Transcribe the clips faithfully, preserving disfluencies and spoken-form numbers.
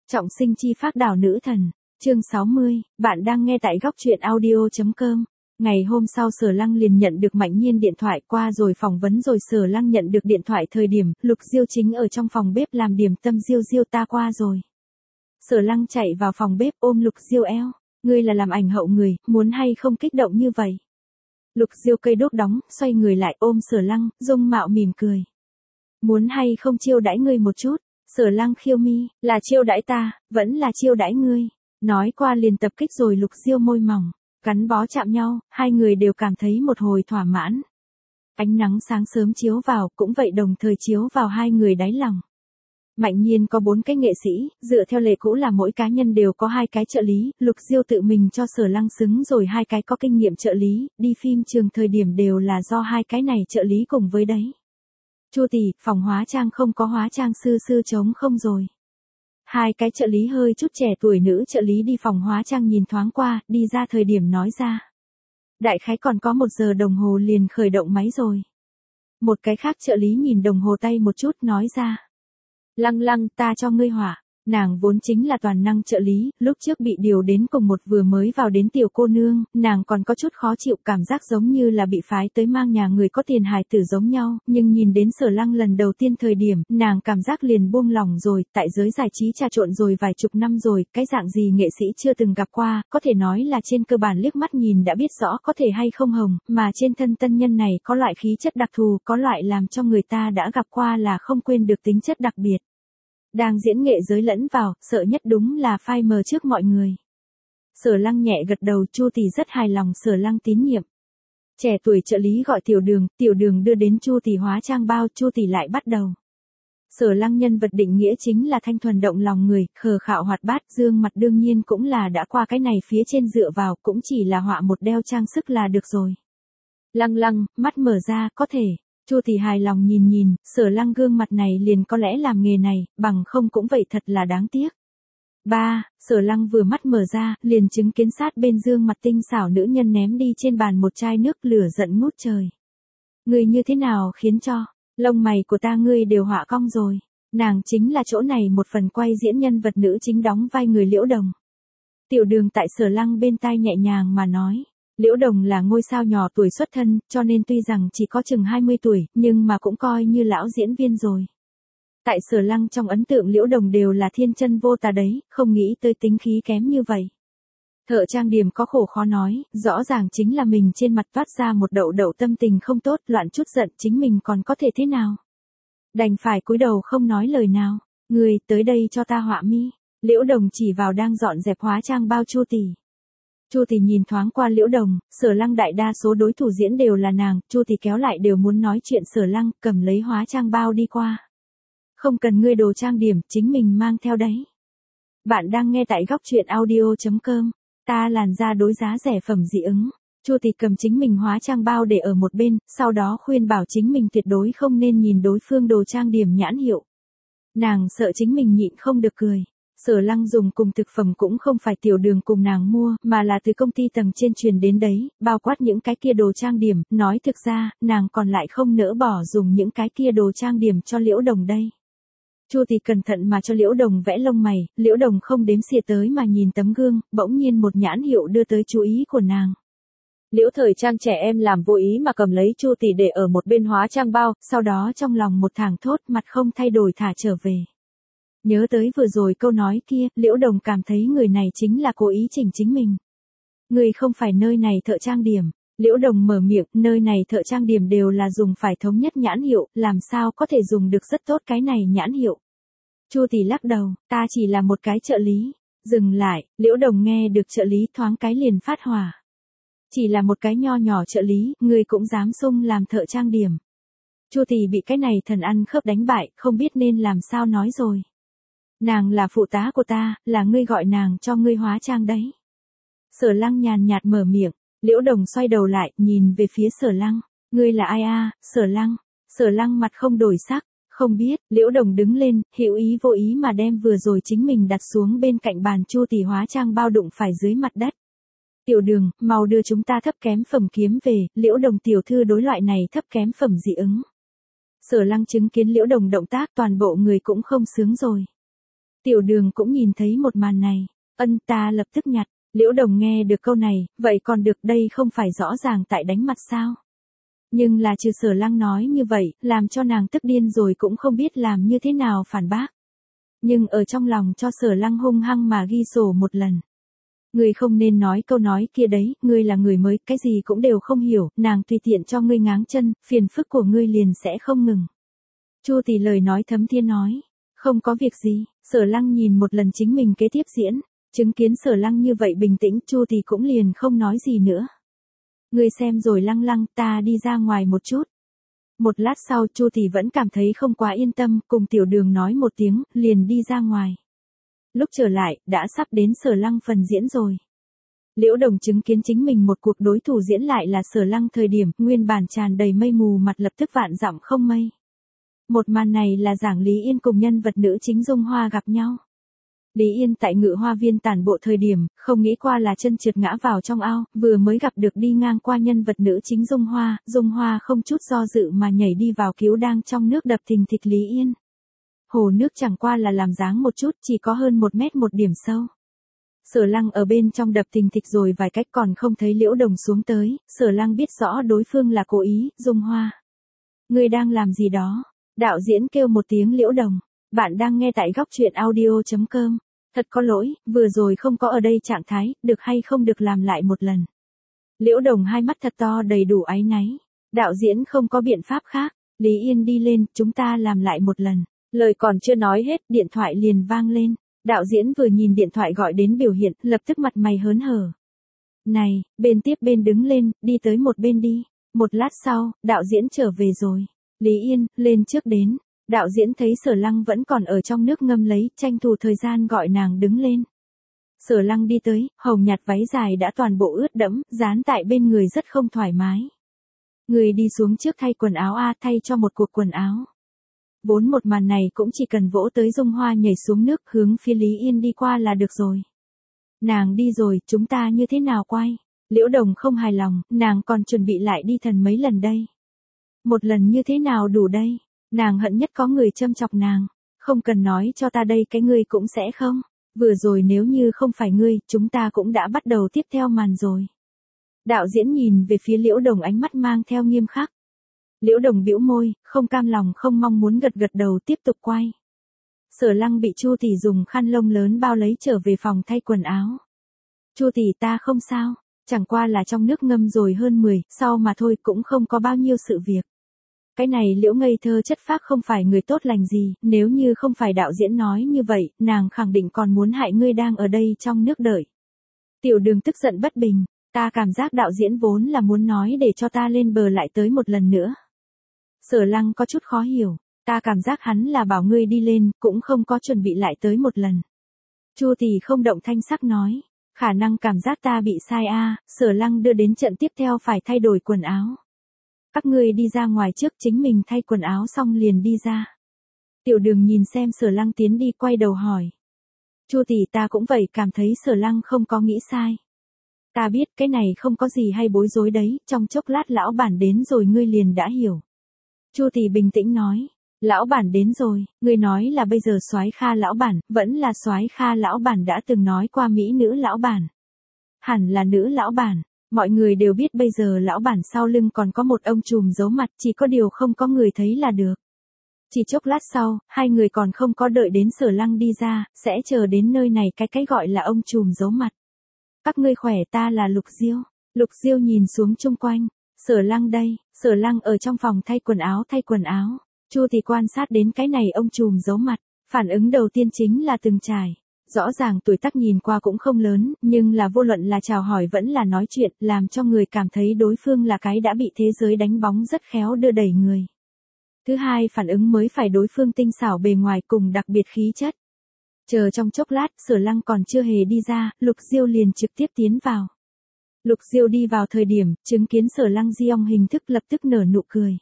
Trọng sinh chi phác đảo nữ thần, chương sáu mươi, bạn đang nghe tại góc truyện audio.com. Ngày hôm sau Sở Lăng liền nhận được Mạnh Nhiên điện thoại, qua rồi phỏng vấn rồi Sở Lăng nhận được điện thoại thời điểm, Lục Diêu chính ở trong phòng bếp làm điểm tâm. Diêu Diêu ta qua rồi. Sở Lăng chạy vào phòng bếp ôm Lục Diêu eo, ngươi là làm ảnh hậu người, muốn hay không kích động như vậy. Lục Diêu cây đốt đóng, xoay người lại ôm Sở Lăng, dung mạo mỉm cười. Muốn hay không chiêu đãi ngươi một chút. Sở Lăng khiêu mi, là chiêu đãi ta, vẫn là chiêu đãi ngươi. Nói qua liền tập kích rồi. Lục Diêu môi mỏng, cắn bó chạm nhau, hai người đều cảm thấy một hồi thỏa mãn. Ánh nắng sáng sớm chiếu vào, cũng vậy đồng thời chiếu vào hai người đáy lòng. Mạnh Nhiên có bốn cái nghệ sĩ, dựa theo lệ cũ là mỗi cá nhân đều có hai cái trợ lý, Lục Diêu tự mình cho Sở Lăng xứng rồi hai cái có kinh nghiệm trợ lý, đi phim trường thời điểm đều là do hai cái này trợ lý cùng với đấy. Chu tỷ, phòng hóa trang không có hóa trang sư sư trống không rồi. Hai cái trợ lý hơi chút trẻ tuổi nữ trợ lý đi phòng hóa trang nhìn thoáng qua, đi ra thời điểm nói ra. Đại khái còn có một giờ đồng hồ liền khởi động máy rồi. Một cái khác trợ lý nhìn đồng hồ tay một chút nói ra. Lăng Lăng, ta cho ngươi hỏa. Nàng vốn chính là toàn năng trợ lý, lúc trước bị điều đến cùng một vừa mới vào đến tiểu cô nương, nàng còn có chút khó chịu, cảm giác giống như là bị phái tới mang nhà người có tiền hài tử giống nhau, nhưng nhìn đến Sở Lăng lần đầu tiên thời điểm, nàng cảm giác liền buông lòng rồi, tại giới giải trí trà trộn rồi vài chục năm rồi, cái dạng gì nghệ sĩ chưa từng gặp qua, có thể nói là trên cơ bản liếc mắt nhìn đã biết rõ có thể hay không hồng, mà trên thân tân nhân này có loại khí chất đặc thù, có loại làm cho người ta đã gặp qua là không quên được tính chất đặc biệt. Đang diễn nghệ giới lẫn vào, sợ nhất đúng là phai mờ trước mọi người. Sở Lăng nhẹ gật đầu, Chu tỷ rất hài lòng Sở Lăng tín nhiệm. Trẻ tuổi trợ lý gọi Tiểu Đường, Tiểu Đường đưa đến Chu tỷ hóa trang bao, Chu tỷ lại bắt đầu. Sở Lăng nhân vật định nghĩa chính là thanh thuần động lòng người, khờ khạo hoạt bát, dương mặt đương nhiên cũng là đã qua cái này phía trên dựa vào, cũng chỉ là họa một đeo trang sức là được rồi. Lăng Lăng, mắt mở ra, có thể. Chu tỷ hài lòng nhìn nhìn, Sở Lăng gương mặt này liền có lẽ làm nghề này, bằng không cũng vậy thật là đáng tiếc. Ba, Sở Lăng vừa mắt mở ra, liền chứng kiến sát bên gương mặt tinh xảo nữ nhân ném đi trên bàn một chai nước, lửa giận ngút trời. Ngươi như thế nào khiến cho, lông mày của ta ngươi đều họa cong rồi. Nàng chính là chỗ này một phần quay diễn nhân vật nữ chính đóng vai người Liễu Đồng. Tiểu Đường tại Sở Lăng bên tai nhẹ nhàng mà nói. Liễu Đồng là ngôi sao nhỏ tuổi xuất thân, cho nên tuy rằng chỉ có chừng hai mươi tuổi, nhưng mà cũng coi như lão diễn viên rồi. Tại Sở Lăng trong ấn tượng Liễu Đồng đều là thiên chân vô tà đấy, không nghĩ tới tính khí kém như vậy. Thợ trang điểm có khổ khó nói, rõ ràng chính là mình trên mặt toát ra một đậu đậu tâm tình không tốt, loạn chút giận chính mình còn có thể thế nào. Đành phải cúi đầu không nói lời nào, người tới đây cho ta họa mi. Liễu Đồng chỉ vào đang dọn dẹp hóa trang bao Chu tỷ. Chu tỷ nhìn thoáng qua Liễu Đồng, Sở Lăng đại đa số đối thủ diễn đều là nàng, Chu tỷ kéo lại đều muốn nói chuyện Sở Lăng, cầm lấy hóa trang bao đi qua. Không cần ngươi đồ trang điểm, chính mình mang theo đấy. Bạn đang nghe tại góc truyện audio.com, ta làn da đối giá rẻ phẩm dị ứng. Chu tỷ cầm chính mình hóa trang bao để ở một bên, sau đó khuyên bảo chính mình tuyệt đối không nên nhìn đối phương đồ trang điểm nhãn hiệu. Nàng sợ chính mình nhịn không được cười. Sở Lăng dùng cùng thực phẩm cũng không phải Tiểu Đường cùng nàng mua, mà là từ công ty tầng trên truyền đến đấy, bao quát những cái kia đồ trang điểm, nói thực ra, nàng còn lại không nỡ bỏ dùng những cái kia đồ trang điểm cho Liễu Đồng đây. Chu tỷ cẩn thận mà cho Liễu Đồng vẽ lông mày, Liễu Đồng không đếm xỉa tới mà nhìn tấm gương, bỗng nhiên một nhãn hiệu đưa tới chú ý của nàng. Liễu Thời Trang trẻ em làm vô ý mà cầm lấy Chu tỷ để ở một bên hóa trang bao, sau đó trong lòng một thảng thốt, mặt không thay đổi thả trở về. Nhớ tới vừa rồi câu nói kia, Liễu Đồng cảm thấy người này chính là cố ý chỉnh chính mình. Người không phải nơi này thợ trang điểm. Liễu Đồng mở miệng, nơi này thợ trang điểm đều là dùng phải thống nhất nhãn hiệu, làm sao có thể dùng được rất tốt cái này nhãn hiệu. Chu tỷ lắc đầu, ta chỉ là một cái trợ lý. Dừng lại, Liễu Đồng nghe được trợ lý thoáng cái liền phát hỏa. Chỉ là một cái nho nhỏ trợ lý, người cũng dám xung làm thợ trang điểm. Chu tỷ bị cái này thần ăn khớp đánh bại, không biết nên làm sao nói rồi. Nàng là phụ tá của ta, là ngươi gọi nàng cho ngươi hóa trang đấy. Sở Lăng nhàn nhạt mở miệng, Liễu Đồng xoay đầu lại, nhìn về phía Sở Lăng. Ngươi là ai a? Sở Lăng. Sở Lăng mặt không đổi sắc, không biết. Liễu Đồng đứng lên, hữu ý vô ý mà đem vừa rồi chính mình đặt xuống bên cạnh bàn Chu tỷ hóa trang bao đụng phải dưới mặt đất. Tiểu Đường, mau đưa chúng ta thấp kém phẩm kiếm về, Liễu Đồng tiểu thư đối loại này thấp kém phẩm dị ứng. Sở Lăng chứng kiến Liễu Đồng động tác toàn bộ người cũng không sướng rồi. Tiểu Đường cũng nhìn thấy một màn này, ân ta lập tức nhặt. Liễu Đồng nghe được câu này, vậy còn được, đây không phải rõ ràng tại đánh mặt sao? Nhưng là trừ Sở Lăng nói như vậy, làm cho nàng tức điên rồi cũng không biết làm như thế nào phản bác. Nhưng ở trong lòng cho Sở Lăng hung hăng mà ghi sổ một lần. Ngươi không nên nói câu nói kia đấy, ngươi là người mới, cái gì cũng đều không hiểu, nàng tùy tiện cho ngươi ngáng chân, phiền phức của ngươi liền sẽ không ngừng. Chu Tỷ lời nói thấm thiên nói, không có việc gì. Sở Lăng nhìn một lần chính mình kế tiếp diễn, chứng kiến Sở Lăng như vậy bình tĩnh, Chu Tỷ cũng liền không nói gì nữa. Ngươi xem rồi Lăng Lăng, ta đi ra ngoài một chút. Một lát sau Chu Tỷ vẫn cảm thấy không quá yên tâm, cùng Tiểu Đường nói một tiếng, liền đi ra ngoài. Lúc trở lại, đã sắp đến Sở Lăng phần diễn rồi. Liễu Đồng chứng kiến chính mình một cuộc đối thủ diễn lại là Sở Lăng thời điểm, nguyên bản tràn đầy mây mù mặt lập tức vạn dặm không mây. Một màn này là Giảng Lý Yên cùng nhân vật nữ chính Dung Hoa gặp nhau. Lý Yên tại Ngự Hoa Viên tản bộ thời điểm, không nghĩ qua là chân trượt ngã vào trong ao, vừa mới gặp được đi ngang qua nhân vật nữ chính Dung Hoa, Dung Hoa không chút do dự mà nhảy đi vào cứu đang trong nước đập thình thịch Lý Yên. Hồ nước chẳng qua là làm dáng một chút, chỉ có hơn một mét một điểm sâu. Sở Lăng ở bên trong đập thình thịch rồi vài cách còn không thấy Liễu Đồng xuống tới, Sở Lăng biết rõ đối phương là cố ý, Dung Hoa. Ngươi đang làm gì đó? Đạo diễn kêu một tiếng Liễu Đồng. Bạn đang nghe tại góc truyện audio chấm com. Thật có lỗi, vừa rồi không có ở đây trạng thái, được hay không được làm lại một lần. Liễu Đồng hai mắt thật to đầy đủ áy náy. Đạo diễn không có biện pháp khác. Lý Yên đi lên, chúng ta làm lại một lần. Lời còn chưa nói hết, điện thoại liền vang lên. Đạo diễn vừa nhìn điện thoại gọi đến biểu hiện, lập tức mặt mày hớn hở. Này, bên tiếp bên đứng lên, đi tới một bên đi. Một lát sau, đạo diễn trở về rồi. Lý Yên, lên trước đến. Đạo diễn thấy Sở Lăng vẫn còn ở trong nước ngâm lấy, tranh thủ thời gian gọi nàng đứng lên. Sở Lăng đi tới, hồng nhạt váy dài đã toàn bộ ướt đẫm, dán tại bên người rất không thoải mái. Người đi xuống trước thay quần áo a, thay cho một cuộc quần áo. Vốn một màn này cũng chỉ cần vỗ tới Dung Hoa nhảy xuống nước hướng phía Lý Yên đi qua là được rồi. Nàng đi rồi, chúng ta như thế nào quay? Liễu Đồng không hài lòng, nàng còn chuẩn bị lại đi thần mấy lần đây. Một lần như thế nào đủ đây? Nàng hận nhất có người châm chọc nàng. Không cần nói cho ta đây cái ngươi cũng sẽ không. Vừa rồi nếu như không phải ngươi, chúng ta cũng đã bắt đầu tiếp theo màn rồi. Đạo diễn nhìn về phía Liễu Đồng ánh mắt mang theo nghiêm khắc. Liễu Đồng bĩu môi, không cam lòng không mong muốn gật gật đầu tiếp tục quay. Sở Lăng bị Chu Tỷ dùng khăn lông lớn bao lấy trở về phòng thay quần áo. Chu Tỷ ta không sao, chẳng qua là trong nước ngâm rồi hơn mười, sau mà thôi cũng không có bao nhiêu sự việc. Cái này Liễu ngây thơ chất phác không phải người tốt lành gì, nếu như không phải đạo diễn nói như vậy, nàng khẳng định còn muốn hại ngươi đang ở đây trong nước đợi. Tiểu Đường tức giận bất bình, ta cảm giác đạo diễn vốn là muốn nói để cho ta lên bờ lại tới một lần nữa. Sở Lăng có chút khó hiểu, ta cảm giác hắn là bảo ngươi đi lên, cũng không có chuẩn bị lại tới một lần. Chu Tỷ không động thanh sắc nói, khả năng cảm giác ta bị sai a. Sở Lăng đưa đến trận tiếp theo phải thay đổi quần áo. Các ngươi đi ra ngoài trước, chính mình thay quần áo xong liền đi ra. Tiểu Đường nhìn xem Sở Lăng tiến đi quay đầu hỏi. Chu Tỷ ta cũng vậy, cảm thấy Sở Lăng không có nghĩ sai. Ta biết cái này không có gì hay bối rối đấy, trong chốc lát lão bản đến rồi ngươi liền đã hiểu. Chu Tỷ bình tĩnh nói, lão bản đến rồi, ngươi nói là bây giờ Soái Kha lão bản, vẫn là Soái Kha lão bản đã từng nói qua mỹ nữ lão bản. Hẳn là nữ lão bản, mọi người đều biết bây giờ lão bản sau lưng còn có một ông trùm giấu mặt, chỉ có điều không có người thấy là được. Chỉ chốc lát sau, hai người còn không có đợi đến Sở Lăng đi ra, sẽ chờ đến nơi này cái cái gọi là ông trùm giấu mặt. Các ngươi khỏe, ta là Lục Diêu. Lục Diêu nhìn xuống chung quanh. Sở Lăng đây, Sở Lăng ở trong phòng thay quần áo thay quần áo. Chu thì quan sát đến cái này ông trùm giấu mặt, phản ứng đầu tiên chính là từng trải. Rõ ràng tuổi tác nhìn qua cũng không lớn, nhưng là vô luận là chào hỏi vẫn là nói chuyện, làm cho người cảm thấy đối phương là cái đã bị thế giới đánh bóng rất khéo đưa đẩy người. Thứ hai, phản ứng mới phải đối phương tinh xảo bề ngoài cùng đặc biệt khí chất. Chờ trong chốc lát, Sở Lăng còn chưa hề đi ra, Lục Diêu liền trực tiếp tiến vào. Lục Diêu đi vào thời điểm, chứng kiến Sở Lăng Diong hình thức lập tức nở nụ cười.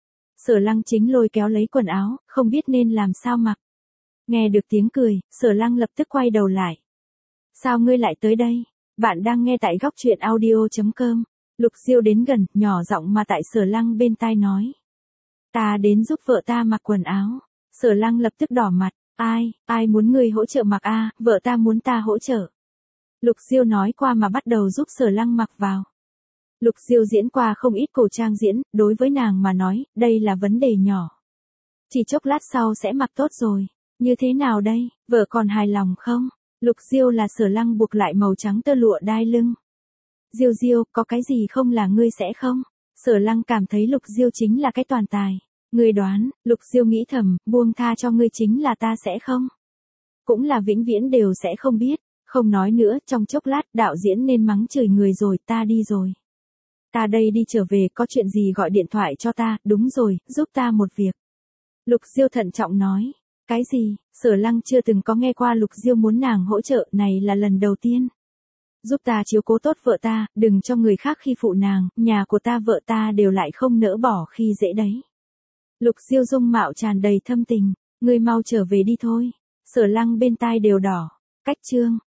Sở Lăng chính lôi kéo lấy quần áo, không biết nên làm sao mặc. Nghe được tiếng cười, Sở Lăng lập tức quay đầu lại. Sao ngươi lại tới đây? Bạn đang nghe tại góc truyện audio chấm com. Lục Diêu đến gần, nhỏ giọng mà tại Sở Lăng bên tai nói. Ta đến giúp vợ ta mặc quần áo. Sở Lăng lập tức đỏ mặt. Ai, ai muốn ngươi hỗ trợ mặc a, vợ ta muốn ta hỗ trợ. Lục Diêu nói qua mà bắt đầu giúp Sở Lăng mặc vào. Lục Diêu diễn qua không ít cổ trang diễn, đối với nàng mà nói, đây là vấn đề nhỏ. Chỉ chốc lát sau sẽ mặc tốt rồi. Như thế nào đây, vợ còn hài lòng không? Lục Diêu là Sở Lăng buộc lại màu trắng tơ lụa đai lưng. Diêu Diêu, có cái gì không là ngươi sẽ không? Sở Lăng cảm thấy Lục Diêu chính là cái toàn tài. Ngươi đoán, Lục Diêu nghĩ thầm, buông tha cho ngươi chính là ta sẽ không? Cũng là vĩnh viễn đều sẽ không biết. Không nói nữa, trong chốc lát, đạo diễn nên mắng chửi người rồi, ta đi rồi. Ta đây đi trở về, có chuyện gì gọi điện thoại cho ta, đúng rồi, giúp ta một việc. Lục Diêu thận trọng nói. Cái gì? Sở Lăng chưa từng có nghe qua Lục Diêu muốn nàng hỗ trợ, này là lần đầu tiên. Giúp ta chiếu cố tốt vợ ta, đừng cho người khác khi phụ nàng, nhà của ta vợ ta đều lại không nỡ bỏ khi dễ đấy. Lục Diêu dung mạo tràn đầy thâm tình, ngươi mau trở về đi thôi. Sở Lăng bên tai đều đỏ. Cách chương